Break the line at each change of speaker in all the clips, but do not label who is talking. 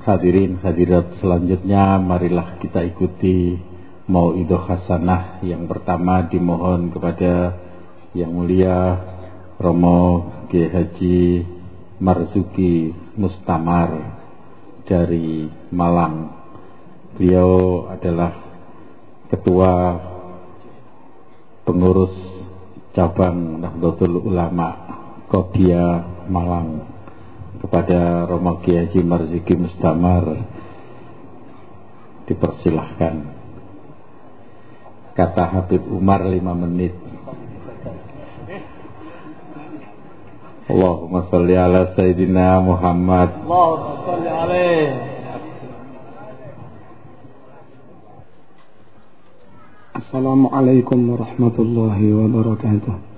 Hadirin hadirat selanjutnya, marilah kita ikuti mauidhah hasanah. Yang pertama dimohon kepada Yang Mulia Romo Kiai Haji Marzuki Mustamar dari Malang. Beliau adalah Ketua Pengurus Cabang Nahdlatul Ulama Kodia Malang. Kepada Romo Kiai Haji Marzuki Mustamar dipersilahkan. Kata Habib Umar 5 menit. Allahumma sholli ala Sayyidina Muhammad.
Allahumma sholli alaihi.
Assalamualaikum warahmatullahi wabarakatuh.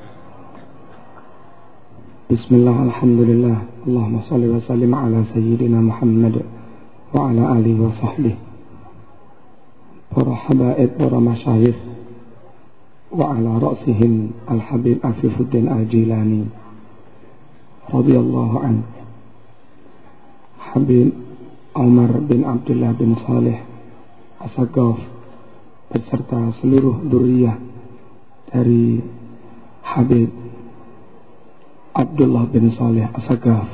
Bismillah, alhamdulillah, Allahumma salli wa sallim ala Sayyidina Muhammad wa ala alihi wa sahbihi. Para habaib, para masyayikh, wa ala ra'sihim Al-Habib Afifuddin Al-Jilani radhiyallahu anhu, Habib Umar bin Abdullah bin Saleh As-Saqqaf, beserta seluruh dzurriyyah dari Habib Abdullah bin Saleh As-Saqqaf,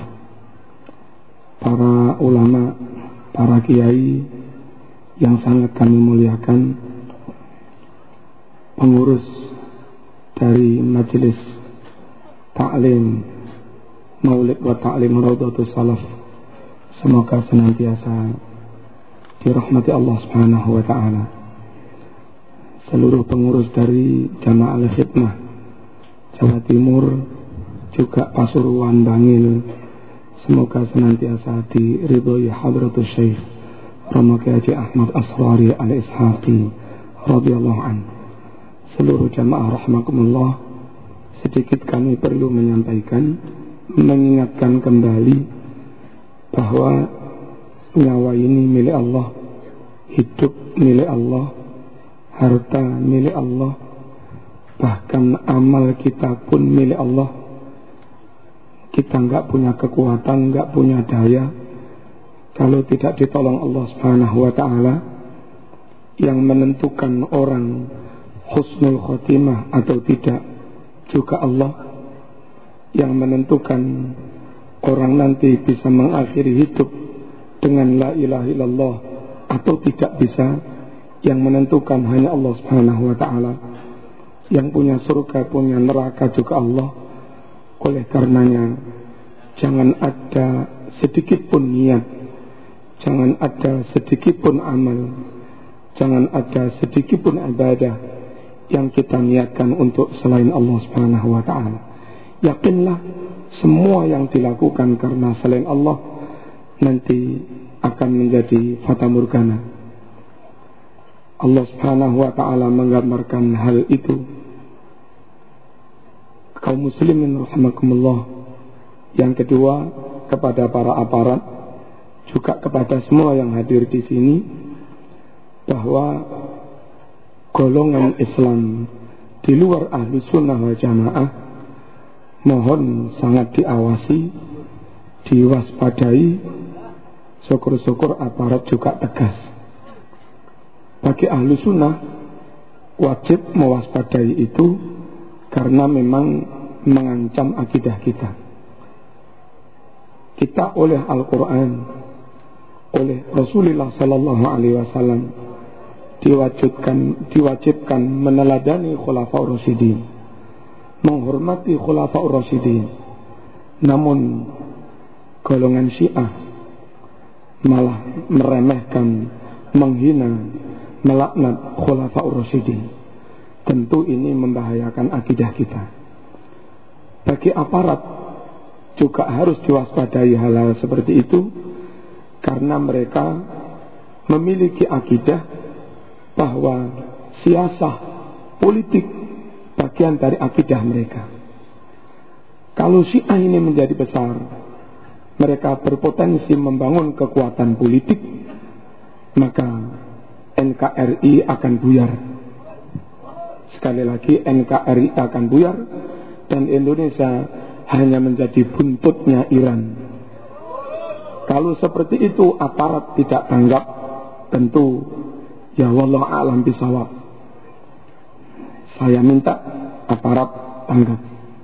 para ulama, para kiai yang sangat kami muliakan, pengurus dari Majelis Ta'lim Maulid wa Ta'lim Raudhatus Salaf, semoga senantiasa dirahmati Allah Subhanahu wa taala. Seluruh pengurus dari Jamaah Al-Khidmah Jawa Timur, juga Pasuruan Bangil, semoga senantiasa diridhoi Hadratus Syekh Romo Kiai Haji Ahmad Asrari Al-Ishaqi radhiyallahu anhu. Seluruh jamaah rahimakumullah, sedikit kami perlu menyampaikan, mengingatkan kembali bahwa nyawa ini milik Allah, hidup milik Allah, harta milik Allah, bahkan amal kita pun milik Allah. Kita enggak punya kekuatan, enggak punya daya kalau tidak ditolong Allah Subhanahu wa taala. Yang menentukan orang husnul khotimah atau tidak juga Allah. Yang menentukan orang nanti bisa mengakhiri hidup dengan la ilaha illallah atau tidak bisa, yang menentukan hanya Allah Subhanahu wa taala. Yang punya surga, punya neraka juga Allah. Oleh karenanya, jangan ada sedikit pun niat, jangan ada sedikit pun amal, jangan ada sedikit pun ibadah yang kita niatkan untuk selain Allah Subhanahu wa taala. Yakinlah, semua yang dilakukan karena selain Allah nanti akan menjadi fata morgana. Allah Subhanahu wa taala menggambarkan hal itu. Kaum muslimin rahimakumullah. Yang kedua, kepada para aparat, juga kepada semua yang hadir di sini, bahwa golongan Islam di luar ahlu sunnah wal jamaah mohon sangat diawasi, diwaspadai. Syukur-syukur aparat juga tegas. Bagi ahlu sunnah wajib mewaspadai itu, karena memang mengancam akidah kita. Kita oleh Al-Quran, oleh Rasulullah Sallallahu Alaihi Wasallam diwajibkan meneladani Khulafaur Rasyidin, menghormati Khulafaur Rasyidin. Namun golongan Syiah malah meremehkan, menghina, melaknat Khulafaur Rasyidin. Tentu ini membahayakan akidah kita. Bagi aparat juga harus diwaspadai hal-hal seperti itu, karena mereka memiliki akidah bahwa siasah politik bagian dari akidah mereka. Kalau Syiah ini menjadi besar, mereka berpotensi membangun kekuatan politik, maka NKRI akan buyar. Sekali lagi, NKRI akan buyar dan Indonesia hanya menjadi buntutnya Iran. Kalau seperti itu aparat tidak tanggap, tentu ya wallahu a'lam bishawab. Saya minta aparat tanggap.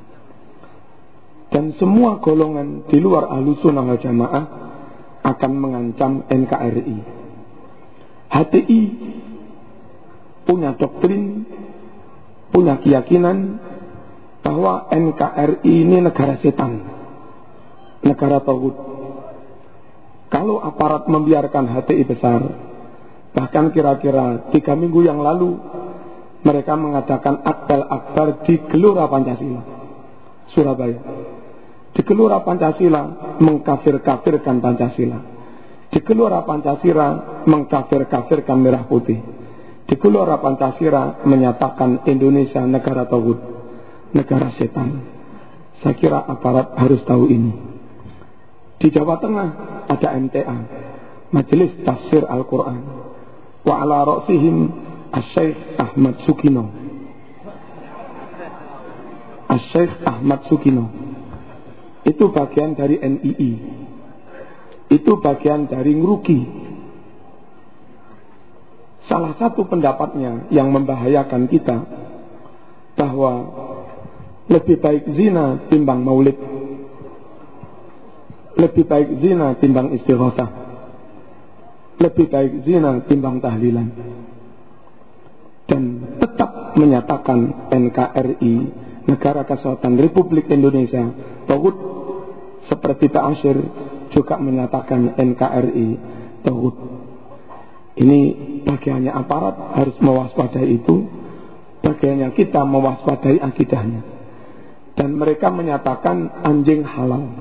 Dan semua golongan di luar Ahlussunnah wal Jamaah akan mengancam NKRI. HTI punya doktrin, punya keyakinan bahwa NKRI ini negara setan, negara tauhid. Kalau aparat membiarkan HTI besar, bahkan kira-kira 3 minggu yang lalu mereka mengadakan apel akbar di Gelora Pancasila, Surabaya. Di Gelora Pancasila mengkafir-kafirkan Pancasila. Di Gelora Pancasila mengkafir-kafirkan merah putih. Di Gelora Pancasila menyatakan Indonesia negara tauhid, negara setan. Saya kira aparat harus tahu ini. Di Jawa Tengah ada MTA, Majelis Tafsir Al-Quran. Wa ala ra'sihim Asy-Syaikh Ahmad Sukino. Asy-Syaikh Ahmad Sukino itu bagian dari NII. Itu bagian dari Ngruki. Salah satu pendapatnya yang membahayakan kita, bahwa lebih baik zina timbang maulid, lebih baik zina timbang istighatsah, lebih baik zina timbang tahlilan. Dan tetap menyatakan NKRI, Negara Kesatuan Republik Indonesia tauhid. Seperti Pak Asyir juga menyatakan NKRI tauhid. Ini bagiannya aparat harus mewaspadai itu, bagiannya kita mewaspadai akidahnya. Dan mereka menyatakan anjing halal.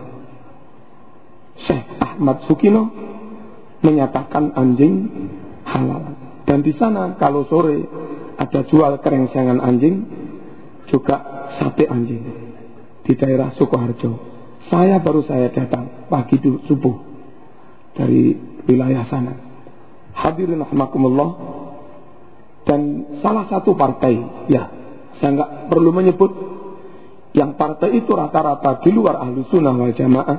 Syekh Ahmad Sukino menyatakan anjing halal. Dan di sana kalau sore ada jual kerengsengan anjing, juga sate anjing di daerah Sukoharjo. Saya datang pagi subuh dari wilayah sana. Hadirin rahimakumullah. Dan salah satu partai, ya saya nggak perlu menyebut, yang partai itu rata-rata di luar Ahlussunnah wal Jamaah,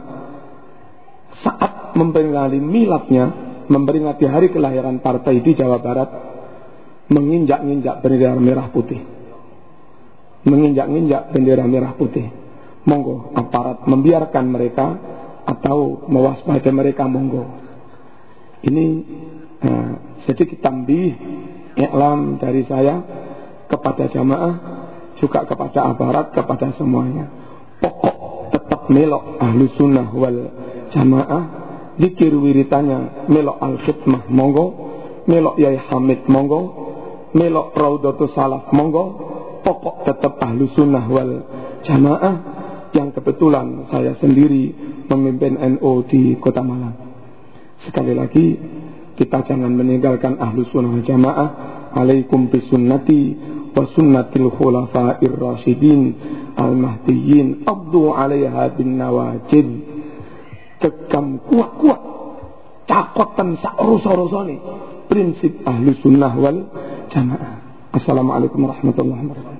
saat memperingati miladnya, memperingati hari kelahiran partai di Jawa Barat, menginjak-injak bendera merah putih. Menginjak-injak bendera merah putih. Monggo aparat membiarkan mereka atau mewaspadai mereka, monggo. Ini sedikit tambih iklam dari saya kepada jamaah, juga kepada aparat, kepada semuanya. Pokok tetap melok Ahlussunnah wal Jamaah, zikir wiritannya melok Al-Khidmah, monggo. Melok Yai Hamid, monggo. Melok Raudhatus Salaf, monggo. Pokok tetap Ahlussunnah wal Jamaah. Yang kebetulan saya sendiri memimpin NU di Kota Malang. Sekali lagi, kita jangan meninggalkan Ahlussunnah wal Jamaah. Alaikum bisunnati wa sunnatil khulafa'ir rasyidin al-mahdiyyin abdu 'alaiha bin nawajid. Gegam kuat-kuat cakoten sak rusa-rusane prinsip Ahlussunnah wal Jamaah. Assalamualaikum warahmatullahi wabarakatuh.